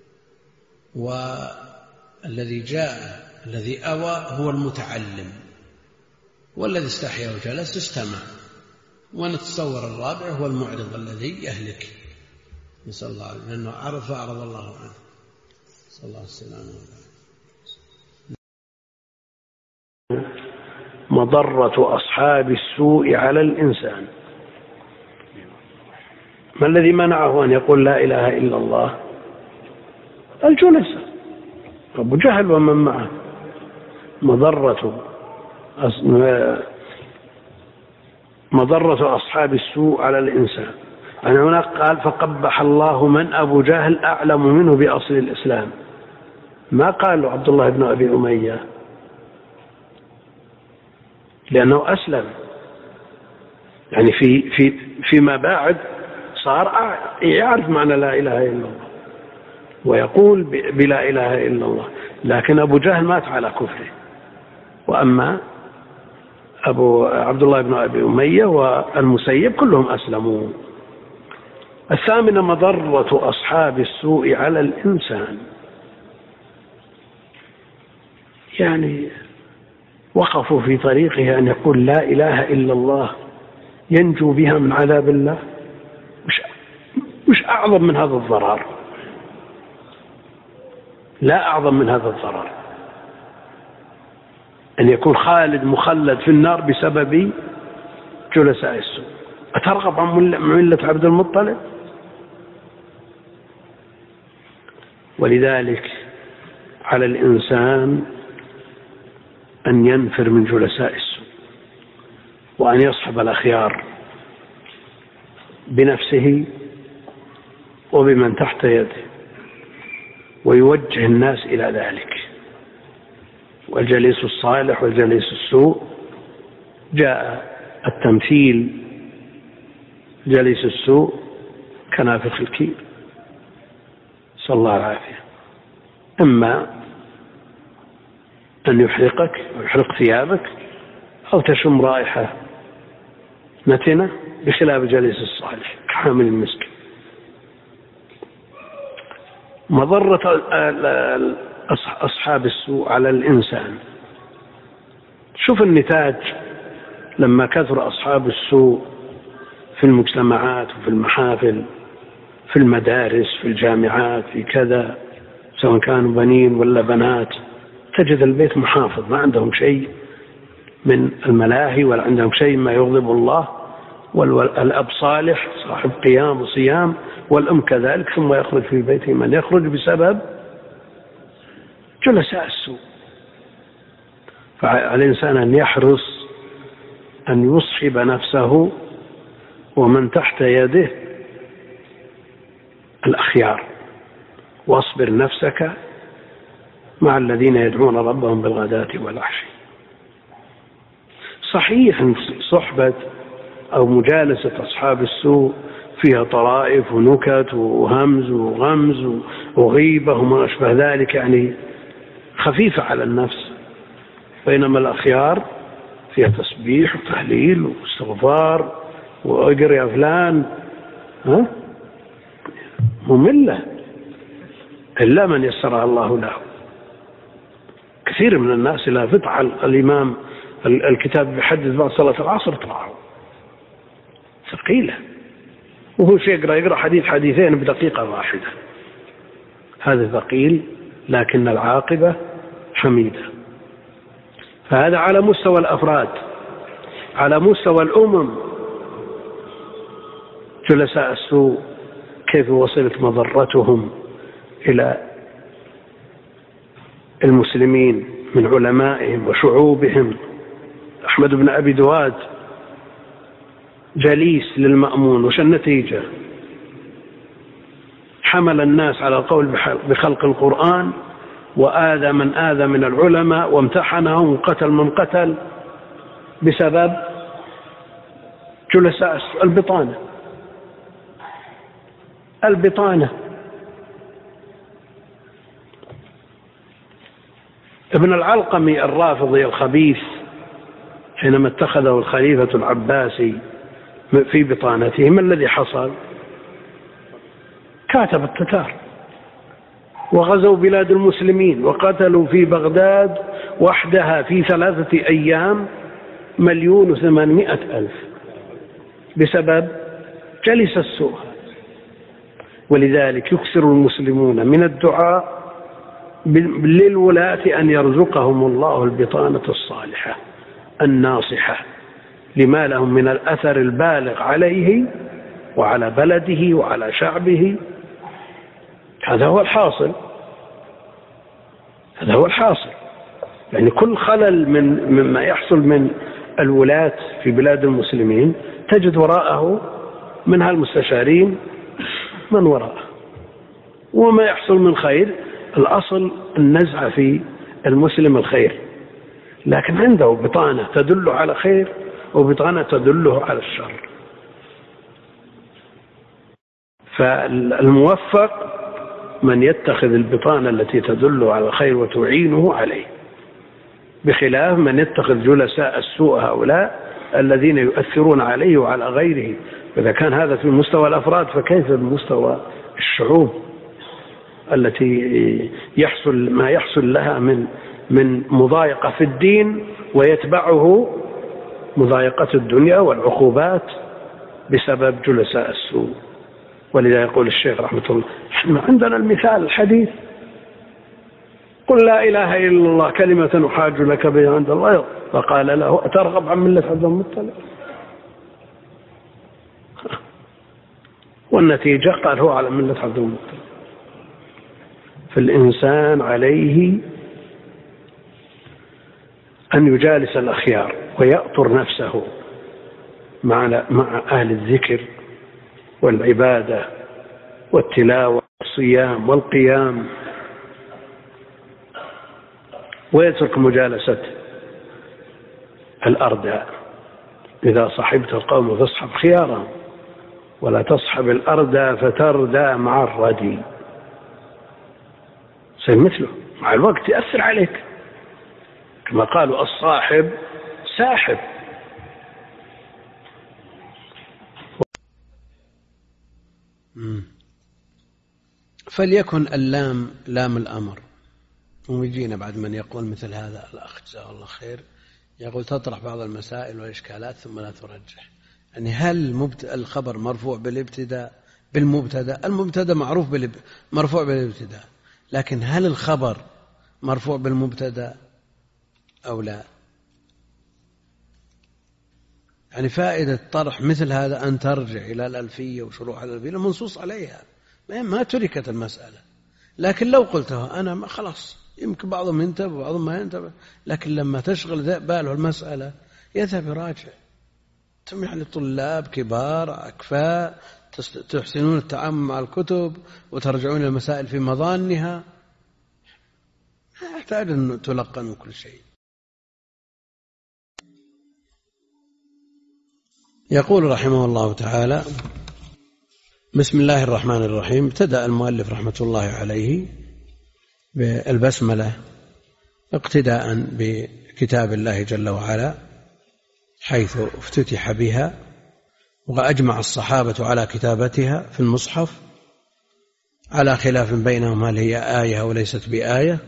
والذي جاء الذي أوى هو المتعلم، والذي استحيا وجلس استمع. ونتصور الرابع هو المعرض الذي يهلك، نسأل الله عليه، لأنه أعرض فأعرض الله عنه، صلى الله عليه وسلم. مضرة أصحاب السوء على الإنسان. ما الذي منعه أن يقول لا إله إلا الله؟ الجلسة، أبو جهل ومن معه. مضرة مضرة أصحاب السوء على الإنسان. عن هناك قال: فقبح الله من أبو جهل أعلم منه بأصل الإسلام. ما قال له عبد الله بن أبي أمية، لأنه أسلم، يعني في في فيما بعد صار يعرف معنى لا إله إلا الله ويقول بلا إله إلا الله، لكن أبو جهل مات على كفره. وأما أبو عبد الله بن أبي أمية والمسيب كلهم أسلموا. الثامنة مضرة أصحاب السوء على الإنسان، يعني وقفوا في طريقه أن يقول لا إله إلا الله ينجو بها من عذاب الله. مش, مش أعظم من هذا الضرر، لا أعظم من هذا الضرر أن يكون خالد مخلد في النار بسبب جلساء السوء. أترغب عن ملة عبد المطلب؟ ولذلك على الإنسان أن ينفر من جلساء السوء، وأن يصحب الأخيار بنفسه وبمن تحت يده، ويوجه الناس إلى ذلك. والجليس الصالح والجليس السوء جاء التمثيل جليس السوء كنافخ الكير، صلى الله العافية. إما أن يحرقك ويحرق ثيابك، أو تشم رائحة نتنة، بخلاف جليس الصالح كحامل المسك. مضرة أصحاب السوء على الإنسان. شوف النتاج لما كثر أصحاب السوء في المجتمعات وفي المحافل في المدارس في الجامعات في كذا، سواء كانوا بنين ولا بنات، تجد البيت محافظ، ما عندهم شيء من الملاهي ولا عندهم شيء ما يغضب الله، والأب صالح صاحب قيام وصيام، والأم كذلك، ثم يخرج في بيته من يخرج بسبب جلساء السوء. فعلى الإنسان أن يحرص أن يصحب نفسه ومن تحت يده الأخيار، واصبر نفسك مع الذين يدعون ربهم بالغداة والعشي. صحيح أن صحبة أو مجالسة أصحاب السوء فيها طرائف ونكت وهمز وغمز وغيبة وما أشبه ذلك، يعني خفيفة على النفس، بينما الأخيار فيها تسبيح وتهليل واستغفار وأجر يا فلان، ها مملة إلا من يسرها الله له. كثير من الناس لا فتح الإمام الكتاب بحدث بعد صلاة العصر طلعوا ثقيلة، وهو شيء يقرأ يقرأ حديث حديثين بدقيقة واحدة، هذا ثقيل لكن العاقبة حميدة. فهذا على مستوى الأفراد. على مستوى الأمم جلساء السوء كيف وصلت مضرتهم إلى المسلمين من علمائهم وشعوبهم. أحمد بن أبي دواد جليس للمأمون، وش النتيجة؟ حمل الناس على القول بخلق القرآن، وآذى من آذى من العلماء، وامتحنهم وقتل من قتل بسبب جلساء البطانة. البطانة ابن العلقمي الرافضي الخبيث حينما اتخذه الخليفة العباسي في بطانته، ما الذي حصل؟ كاتب التتار وغزوا بلاد المسلمين وقتلوا في بغداد وحدها في ثلاثة أيام مليون وثمانمائة ألف بسبب جلس السوء. ولذلك يكثر المسلمون من الدعاء للولاة أن يرزقهم الله البطانة الصالحة الناصحة لما لهم من الأثر البالغ عليه وعلى بلده وعلى شعبه. هذا هو الحاصل، هذا هو الحاصل. يعني كل خلل من مما يحصل من الولاة في بلاد المسلمين تجد وراءه من هالمستشارين من وراءه، وما يحصل من خير الأصل النزعة في المسلم الخير، لكن عنده بطانة تدل على خير وبطانة تدله على الشر. فالموفق من يتخذ البطانة التي تدل على الخير وتعينه عليه، بخلاف من يتخذ جلساء السوء هؤلاء الذين يؤثرون عليه وعلى غيره. فإذا كان هذا في مستوى الأفراد فكيف بمستوى الشعوب التي يحصل ما يحصل لها من من مضايقة في الدين ويتبعه مضايقة الدنيا والعقوبات بسبب جلساء السوء. ولذا يقول الشيخ رحمة الله: احنا عندنا المثال الحديث: قل لا إله إلا الله كلمة أحاج لك بها عند الله. فقال له: أترغب عن ملة عبد المطلب؟ والنتيجة قال هو على ملة عبد المطلب. فالإنسان عليه أن يجالس الأخيار ويأطر نفسه مع مع أهل الذكر والعبادة والتلاوة والصيام والقيام، ويترك مجالسة الأرداء. إذا صحبت القوم فاصحب خيارهم، ولا تصحب الأردى فتردى مع الردي. مثله مع الوقت يأثر عليك، كما قالوا: الصاحب ساحب. فليكن اللام لام الأمر. ويجينا بعد من يقول مثل هذا الأخ جزاه الله خير يقول تطرح بعض المسائل والإشكالات ثم لا ترجح. يعني هل الخبر مرفوع بالابتداء بالمبتدا؟ المبتدا معروف مرفوع بالابتداء، لكن هل الخبر مرفوع بالمبتدا أو لا؟ يعني فائدة طرح مثل هذا أن ترجع إلى الألفية وشروح الألفية منصوص عليها، ما تركت المسألة. لكن لو قلتها أنا خلاص يمكن بعضهم ينتبه وبعضهم ما ينتبه، لكن لما تشغل باله المسألة يذهب يراجع. أنتم يعني طلاب كبار أكفاء تحسنون التعامل مع الكتب وترجعون المسائل في مظانها، لا يحتاج أن تلقنوا كل شيء. يقول رحمه الله تعالى: بسم الله الرحمن الرحيم. ابتدأ المؤلف رحمة الله عليه بالبسملة اقتداء بكتاب الله جل وعلا، حيث افتتح بها، وأجمع الصحابة على كتابتها في المصحف على خلاف بينهم هل هي آية أو ليست بآية،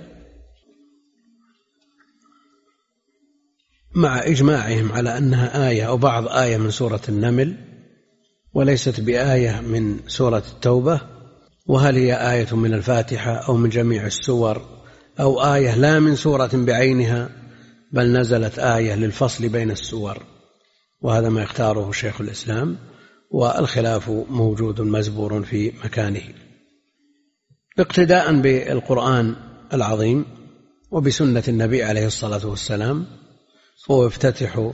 مع إجماعهم على أنها آية أو بعض آية من سورة النمل وليست بآية من سورة التوبة، وهل هي آية من الفاتحة أو من جميع السور، أو آية لا من سورة بعينها بل نزلت آية للفصل بين السور. وهذا ما يختاره شيخ الإسلام، والخلاف موجود مزبور في مكانه. اقتداء بالقرآن العظيم وبسنة النبي عليه الصلاة والسلام، هو يفتتح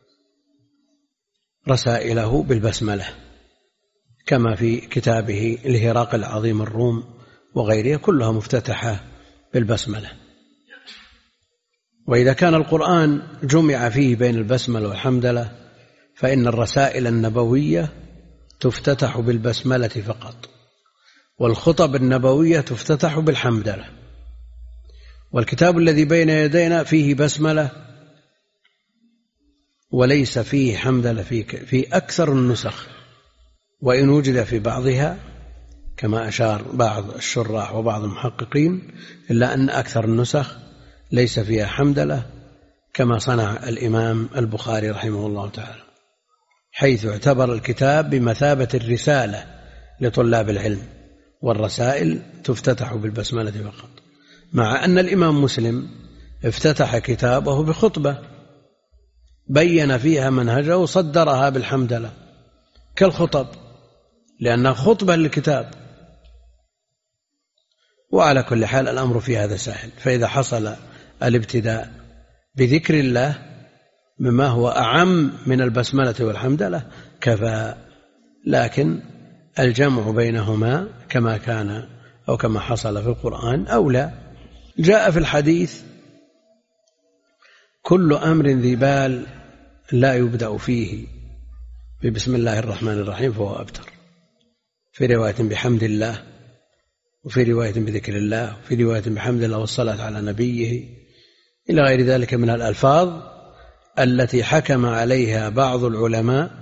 رسائله بالبسملة كما في كتابه الهراقل عظيم الروم وغيرها، كلها مفتتحة بالبسملة. وإذا كان القرآن جمع فيه بين البسملة والحمدلة فإن الرسائل النبوية تفتتح بالبسملة فقط، والخطب النبوية تفتتح بالحمدلة. والكتاب الذي بين يدينا فيه بسملة وليس فيه حمدلة في أكثر النسخ، وإن وجد في بعضها كما أشار بعض الشراح وبعض المحققين، إلا أن أكثر النسخ ليس فيها حمدلة، كما صنع الإمام البخاري رحمه الله تعالى، حيث اعتبر الكتاب بمثابة الرسالة لطلاب العلم، والرسائل تفتتح بالبسملة فقط. مع أن الإمام مسلم افتتح كتابه بخطبة بين فيها منهجه وصدرها بالحمدلة كالخطب، لأنها خطبة للكتاب. وعلى كل حال الأمر في هذا سهل، فإذا حصل الابتداء بذكر الله مما هو أعم من البسملة والحمدلة كفى، لكن الجمع بينهما كما كان أو كما حصل في القرآن أولى. جاء في الحديث: كل أمر ذي بال لا يبدأ فيه ببسم الله الرحمن الرحيم فهو أبتر، في رواية بحمد الله، وفي رواية بذكر الله، وفي رواية بحمد الله والصلاة على نبيه، إلى غير ذلك من الألفاظ التي حكم عليها بعض العلماء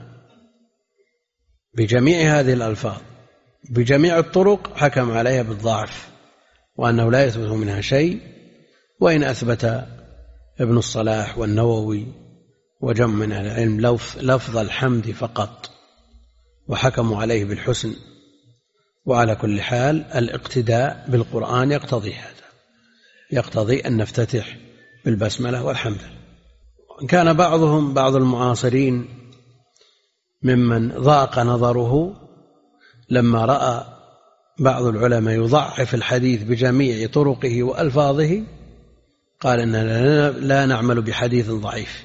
بجميع هذه الألفاظ بجميع الطرق، حكم عليها بالضعف وأنه لا يثبت منها شيء، وإن أثبت ابن الصلاح والنووي وجمع من العلم لفظ الحمد فقط وحكموا عليه بالحسن. وعلى كل حال الاقتداء بالقرآن يقتضي هذا، يقتضي أن نفتتح بالبسملة والحمد. وإن كان بعضهم بعض المعاصرين ممن ضاق نظره لما رأى بعض العلماء يضعف الحديث بجميع طرقه وألفاظه، قال إننا لا نعمل بحديث ضعيف،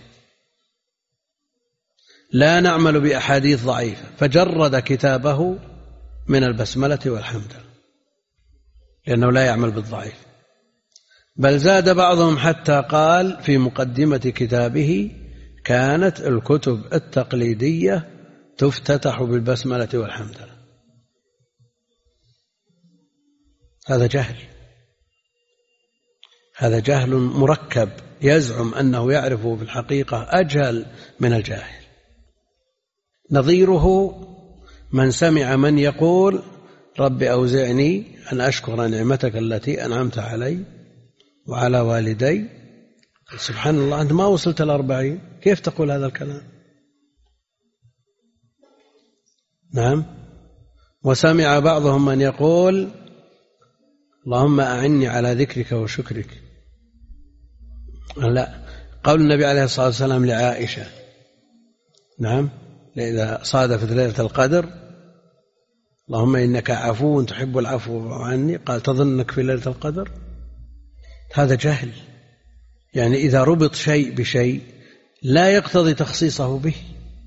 لا نعمل بأحاديث ضعيفة، فجرد كتابه من البسملة والحمد لأنه لا يعمل بالضعيف. بل زاد بعضهم حتى قال في مقدمة كتابه: كانت الكتب التقليدية تفتتح بالبسملة والحمد. هذا جهل، هذا جهل مركب، يزعم أنه يعرفه في الحقيقة أجهل من الجاهل. نظيره من سمع من يقول: رب أوزعني أن أشكر نعمتك التي أنعمت علي وعلى والدي سبحان الله، أنت ما وصلت الأربعين، كيف تقول هذا الكلام؟ نعم. وسمع بعضهم من يقول اللهم أعني على ذكرك وشكرك. لا، قول النبي عليه الصلاة والسلام لعائشة، نعم، إذا صادفت ليلة القدر اللهم إنك عفو تحب العفو عني، قال تظنك في ليلة القدر؟ هذا جهل. يعني إذا ربط شيء بشيء لا يقتضي تخصيصه به،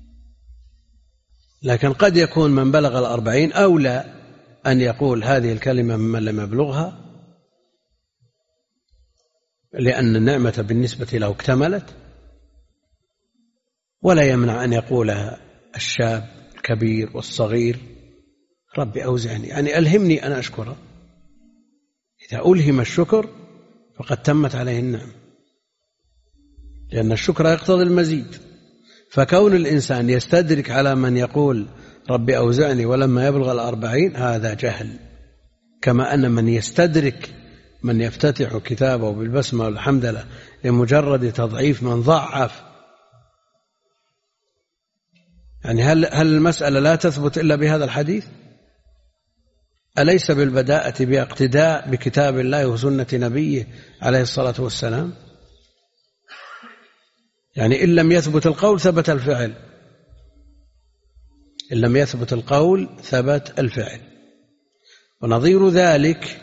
لكن قد يكون من بلغ الأربعين أولى أن يقول هذه الكلمة ممن لم يبلغها، لأن النعمة بالنسبة له اكتملت، ولا يمنع أن يقولها الشاب الكبير والصغير. ربي أوزعني، يعني ألهمني أن أشكره. إذا ألهم الشكر فقد تمت عليه النعم، لأن الشكر يقتضي المزيد. فكون الإنسان يستدرك على من يقول ربي أوزعني ولما يبلغ الأربعين هذا جهل، كما أن من يستدرك من يفتتح كتابه بالبسمة والحمد لله لمجرد تضعيف من ضعف. يعني هل, هل المسألة لا تثبت إلا بهذا الحديث؟ أليس بالبداءة باقتداء بكتاب الله وسنة نبيه عليه الصلاة والسلام؟ يعني إن لم يثبت القول ثبت الفعل، إن لم يثبت القول ثبت الفعل. ونظير ذلك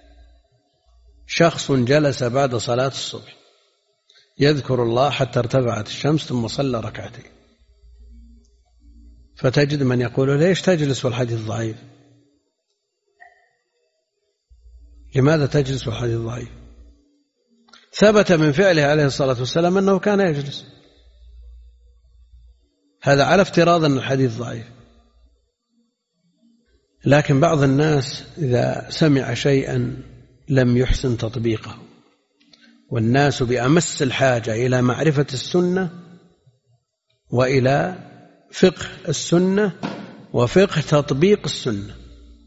شخص جلس بعد صلاة الصبح يذكر الله حتى ارتفعت الشمس ثم صلى ركعتين، فتجد من يقول ليش تجلس والحديث ضعيف؟ لماذا تجلس والحديث ضعيف؟ ثبت من فعله عليه الصلاة والسلام أنه كان يجلس، هذا على افتراض أن الحديث ضعيف. لكن بعض الناس إذا سمع شيئا لم يحسن تطبيقه، والناس بأمس الحاجة إلى معرفة السنة وإلى فقه السنة وفقه تطبيق السنة،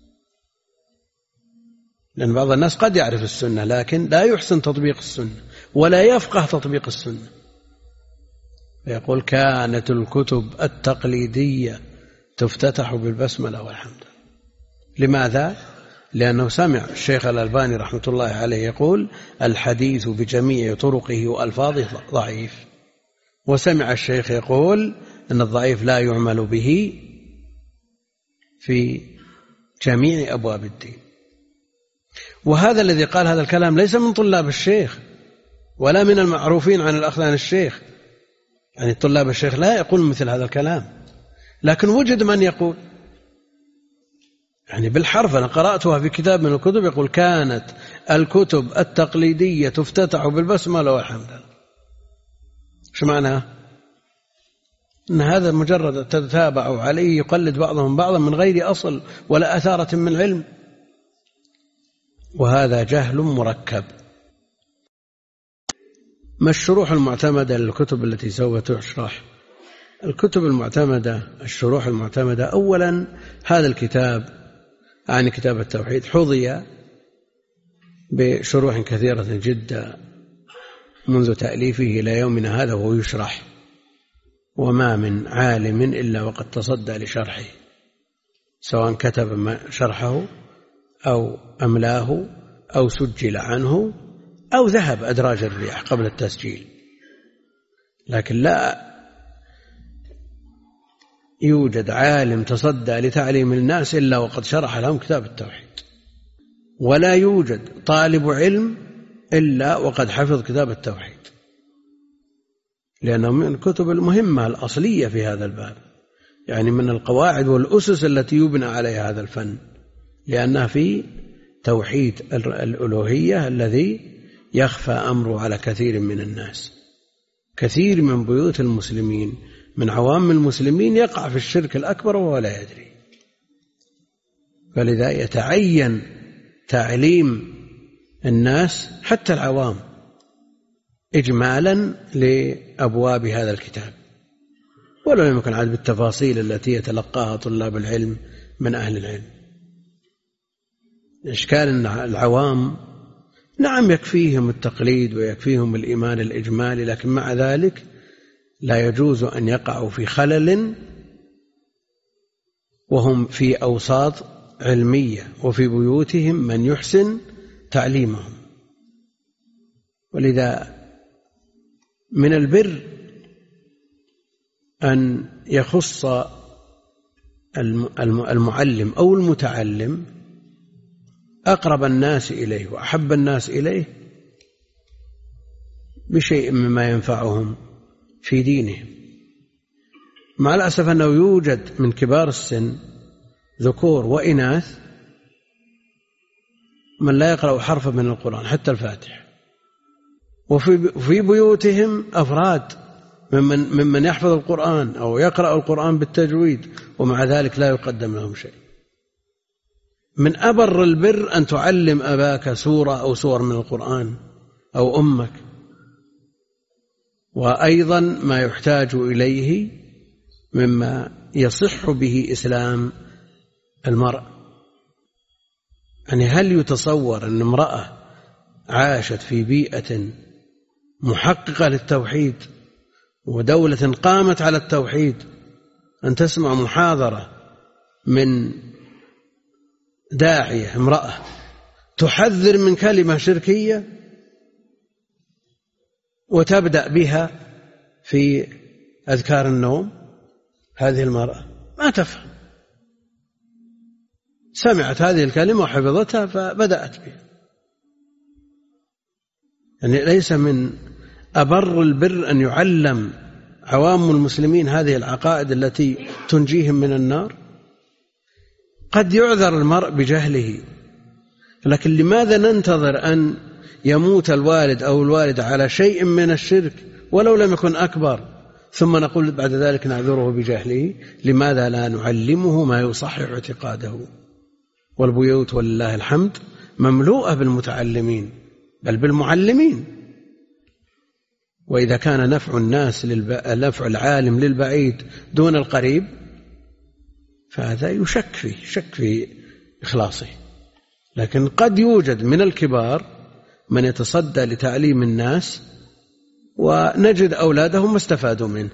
لأن بعض الناس قد يعرف السنة لكن لا يحسن تطبيق السنة ولا يفقه تطبيق السنة، فيقول كانت الكتب التقليدية تفتتح بالبسملة والحمد. لماذا؟ لأنه سمع الشيخ الألباني رحمة الله عليه يقول الحديث بجميع طرقه وألفاظه ضعيف، وسمع الشيخ يقول أن الضعيف لا يعمل به في جميع أبواب الدين. وهذا الذي قال هذا الكلام ليس من طلاب الشيخ ولا من المعروفين عن الأخذ عن الشيخ، يعني طلاب الشيخ لا يقول مثل هذا الكلام، لكن وجد من يقول، يعني بالحرف. أنا قرأتها في كتاب من الكتب يقول كانت الكتب التقليدية تفتتح بالبسملة والحمد لله. شو معناها؟ إن هذا مجرد تتابع عليه يقلد بعضهم بعضا من غير أصل ولا أثارة من علم، وهذا جهل مركب. ما الشروح المعتمدة للكتب التي سوف تشرح؟ الكتب المعتمدة، الشروح المعتمدة، أولا هذا الكتاب عن كتاب التوحيد حظي بشروح كثيرة جدا منذ تأليفه إلى يومنا هذا وهو يشرح، وما من عالم إلا وقد تصدى لشرحه، سواء كتب شرحه أو أملاه أو سجل عنه أو ذهب أدراج الرياح قبل التسجيل. لكن لا يوجد عالم تصدى لتعليم الناس إلا وقد شرح لهم كتاب التوحيد، ولا يوجد طالب علم إلا وقد حفظ كتاب التوحيد، لأنه من الكتب المهمة الأصلية في هذا الباب، يعني من القواعد والأسس التي يبنى عليها هذا الفن، لأنها في توحيد الألوهية الذي يخفى أمره على كثير من الناس. كثير من بيوت المسلمين من عوام المسلمين يقع في الشرك الأكبر وهو لا يدري، فلذا يتعين تعليم الناس حتى العوام إجمالا لأبواب هذا الكتاب، ولو لم يكن عاد بالتفاصيل التي يتلقاها طلاب العلم من أهل العلم. إشكال أن العوام نعم يكفيهم التقليد ويكفيهم الإيمان الإجمالي، لكن مع ذلك لا يجوز أن يقعوا في خلل وهم في أوساط علمية وفي بيوتهم من يحسن تعليمهم. ولذا من البر أن يخص المعلم أو المتعلم أقرب الناس إليه وأحب الناس إليه بشيء مما ينفعهم في دينهم. مع الأسف أنه يوجد من كبار السن ذكور وإناث من لا يقرأ حرفا من القرآن حتى الفاتحة، وفي بيوتهم أفراد ممن, ممن يحفظ القرآن أو يقرأ القرآن بالتجويد، ومع ذلك لا يقدم لهم شيء. من أبر البر أن تعلم أباك سورة أو سور من القرآن أو أمك، وأيضا ما يحتاج إليه مما يصح به إسلام المرء. يعني هل يتصور أن امرأة عاشت في بيئة محققة للتوحيد ودولة قامت على التوحيد أن تسمع محاضرة من داعية امرأة تحذر من كلمة شركية وتبدأ بها في أذكار النوم؟ هذه المرأة ما تفهم، سمعت هذه الكلمة وحفظتها فبدأت بها. يعني ليس من أبر البر أن يعلم عوام المسلمين هذه العقائد التي تنجيهم من النار. قد يعذر المرء بجهله، لكن لماذا ننتظر أن يموت الوالد أو الوالدة على شيء من الشرك ولو لم يكن أكبر ثم نقول بعد ذلك نعذره بجهله؟ لماذا لا نعلمه ما يصحح اعتقاده؟ والبيوت ولله الحمد مملوءة بالمتعلمين بل بالمعلمين. وإذا كان نفع الناس للب... نفع العالم للبعيد دون القريب فهذا يشك فيه شك في إخلاصه. لكن قد يوجد من الكبار من يتصدى لتعليم الناس ونجد أولادهم استفادوا منه.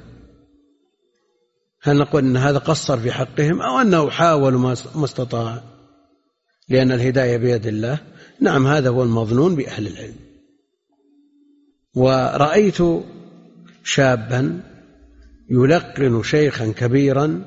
هل نقول أن هذا قصر في حقهم أو أنه حاول ما استطاع لأن الهداية بيد الله؟ نعم، هذا هو المظنون بأهل العلم. ورأيت شابا يلقن شيخا كبيرا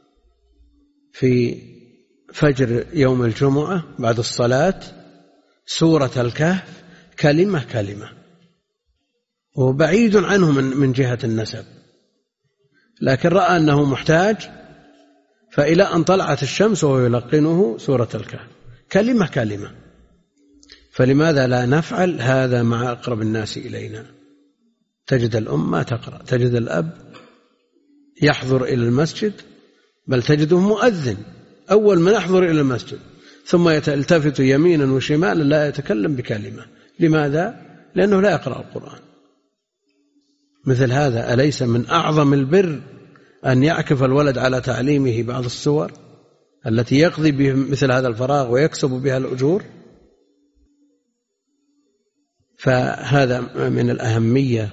في فجر يوم الجمعة بعد الصلاة سورة الكهف كلمة كلمة، وبعيد عنه من من جهة النسب، لكن رأى أنه محتاج فإلى أن طلعت الشمس وهو يلقنه سورة الكهف كلمة كلمة. فلماذا لا نفعل هذا مع أقرب الناس إلينا؟ تجد الأم ما تقرأ، تجد الأب يحضر إلى المسجد بل تجده مؤذن أول من يحضر إلى المسجد ثم يلتفت يمينا وشمالا لا يتكلم بكلمة. لماذا؟ لأنه لا يقرأ القرآن. مثل هذا أليس من أعظم البر أن يعكف الولد على تعليمه بعض السور التي يقضي به مثل هذا الفراغ ويكسب بها الأجور؟ فهذا من الأهمية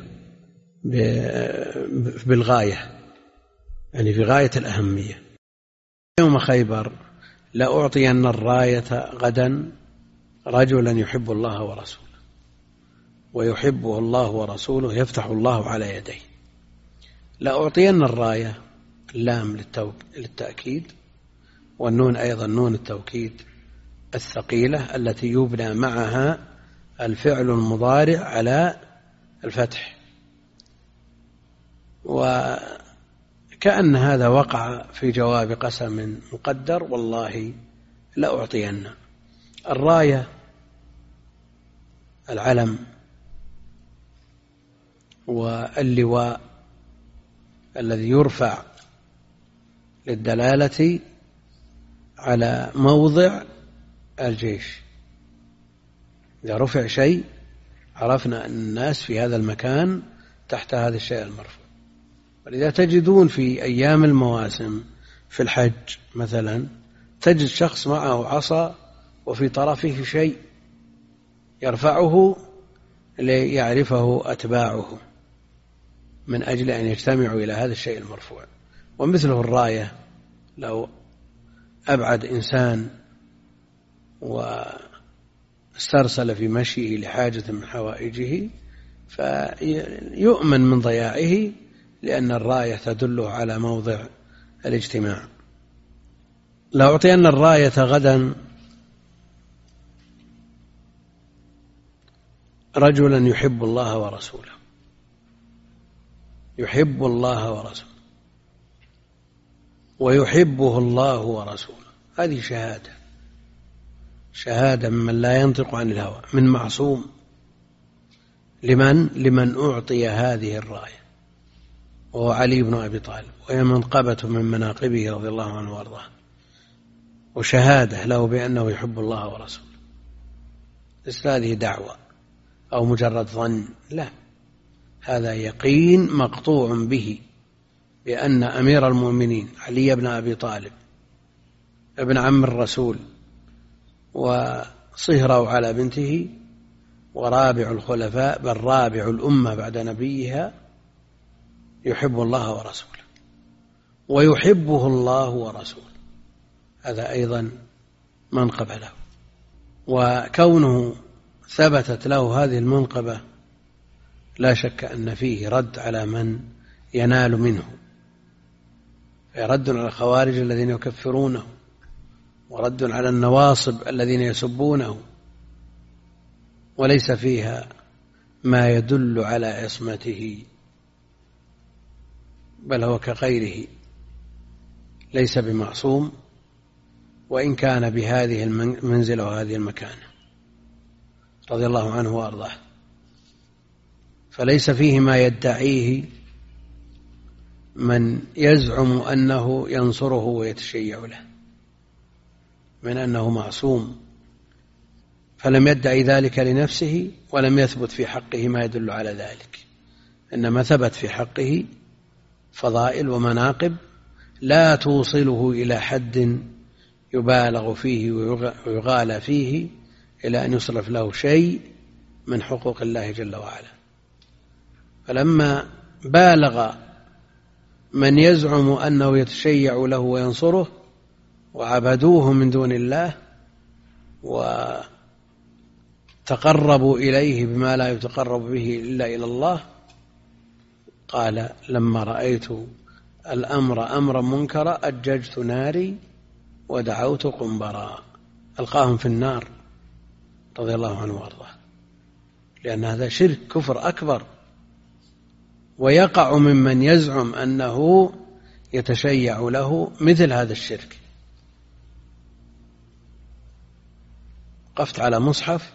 بالغاية، يعني في غاية الأهمية. يوم خيبر لأعطين الراية غدا رجلا يحب الله ورسوله ويحبه الله ورسوله يفتح الله على يديه. لأعطين الراية اللام للتأكيد، والنون أيضا نون التوكيد الثقيلة التي يبنى معها الفعل المضارع على الفتح، وكأن هذا وقع في جواب قسم مقدر والله لأعطين. الراية العلم واللواء الذي يرفع للدلالة على موضع الجيش. إذا رفع شيء عرفنا أن الناس في هذا المكان تحت هذا الشيء المرفوع. ولذا تجدون في أيام المواسم في الحج مثلا تجد شخص معه عصا وفي طرفه شيء يرفعه ليعرفه أتباعه من أجل أن يجتمعوا إلى هذا الشيء المرفوع. ومثله الراية، لو أبعد إنسان واسترسل في مشيه لحاجة من حوائجه فيؤمن من ضياعه، لأن الراية تدله على موضع الاجتماع. لو أعطينا الراية غدا رجلا يحب الله ورسوله، يحب الله ورسوله ويحبه الله ورسوله، هذه شهادة، شهادة ممن لا ينطق عن الهوى، من معصوم. لمن؟ لمن أعطي هذه الراية، وهو علي بن أبي طالب، وهي منقبة من مناقبه رضي الله عنه وارضاه، وشهادة له بأنه يحب الله ورسوله. ليس هذه دعوة أو مجرد ظن، لا، هذا يقين مقطوع به بأن أمير المؤمنين علي بن أبي طالب ابن عم الرسول وصهره على بنته ورابع الخلفاء بل رابع الأمة بعد نبيها يحب الله ورسوله ويحبه الله ورسوله، هذا أيضا منقبة له. وكونه ثبتت له هذه المنقبة لا شك أن فيه رد على من ينال منه، رد على الخوارج الذين يكفرونه، ورد على النواصب الذين يسبونه، وليس فيها ما يدل على عصمته، بل هو كغيره ليس بمعصوم، وإن كان بهذه المنزلة وهذه المكانة رضي الله عنه وأرضاه. فليس فيه ما يدعيه من يزعم أنه ينصره ويتشيع له من أنه معصوم، فلم يدعي ذلك لنفسه ولم يثبت في حقه ما يدل على ذلك، إنما ثبت في حقه فضائل ومناقب لا توصله إلى حد يبالغ فيه ويغالى فيه إلى أن يصرف له شيء من حقوق الله جل وعلا. فلما بالغ من يزعم أنه يتشيع له وينصره وعبدوه من دون الله وتقربوا إليه بما لا يتقرب به إلا إلى الله، قال لما رأيت الأمر أمرا منكرا أججت ناري ودعوت قنبرا، ألقاهم في النار رضي الله عنه وارضاه، لأن هذا شرك كفر أكبر، ويقع ممن يزعم أنه يتشيع له مثل هذا الشرك. وقفت على مصحف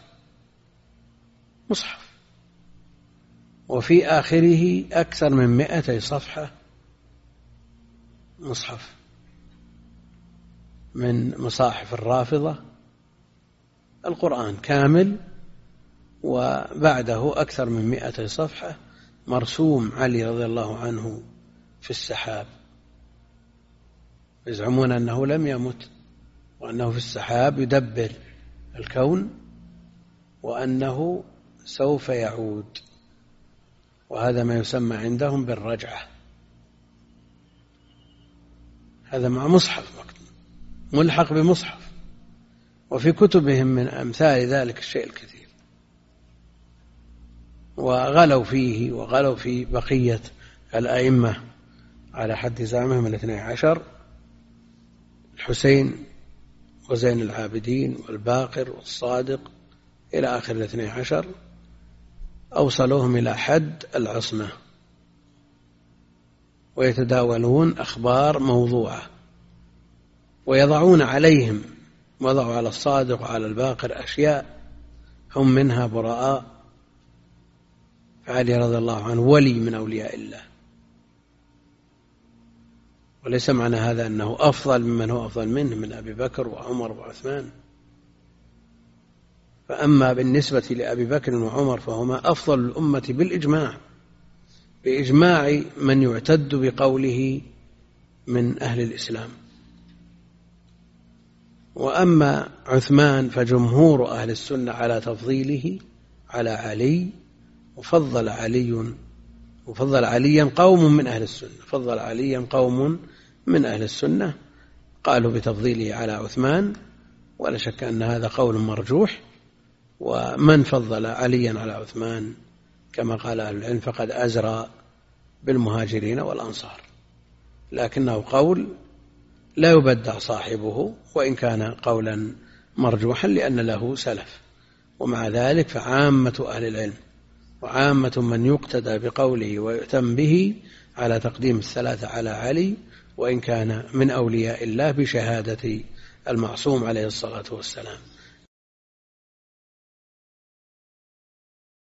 مصحف وفي آخره أكثر من مئتي صفحة، مصحف من مصاحف الرافضة، القرآن كامل، وبعده أكثر من مئتي صفحة مرسوم علي رضي الله عنه في السحاب، يزعمون أنه لم يمت وأنه في السحاب يدبر الكون وأنه سوف يعود، وهذا ما يسمى عندهم بالرجعة. هذا مع مصحف ملحق بمصحف، وفي كتبهم من أمثال ذلك الشيء الكثير، وغلوا فيه وغلوا في بقية الأئمة على حد زعمهم الاثني عشر، الحسين وزين العابدين والباقر والصادق إلى آخر الاثني عشر، أوصلوهم إلى حد العصمة، ويتداولون أخبار موضوعة ويضعون عليهم، وضعوا على الصادق وعلى الباقر أشياء هم منها براء. فعلي رضي الله عنه ولي من أولياء الله، وليس معنى هذا أنه أفضل ممن هو أفضل منه من أبي بكر وعمر وعثمان، فأما بالنسبة لأبي بكر وعمر فهما أفضل الأمة بالإجماع، بإجماع من يعتد بقوله من أهل الإسلام. وأما عثمان فجمهور أهل السنة على تفضيله على علي، وفضل علي وفضل عليا قوم من أهل السنة فضل عليا قوم من أهل السنة قالوا بتفضيله على عثمان، ولا شك أن هذا قول مرجوح. ومن فضل عليا على عثمان كما قال أهل العلم فقد أزرى بالمهاجرين والأنصار، لكنه قول لا يبدع صاحبه وإن كان قولا مرجوحا لأن له سلف. ومع ذلك فعامة أهل العلم وعامة من يقتدى بقوله ويؤتم به على تقديم الثلاثة على علي، وإن كان من أولياء الله بشهادة المعصوم عليه الصلاة والسلام.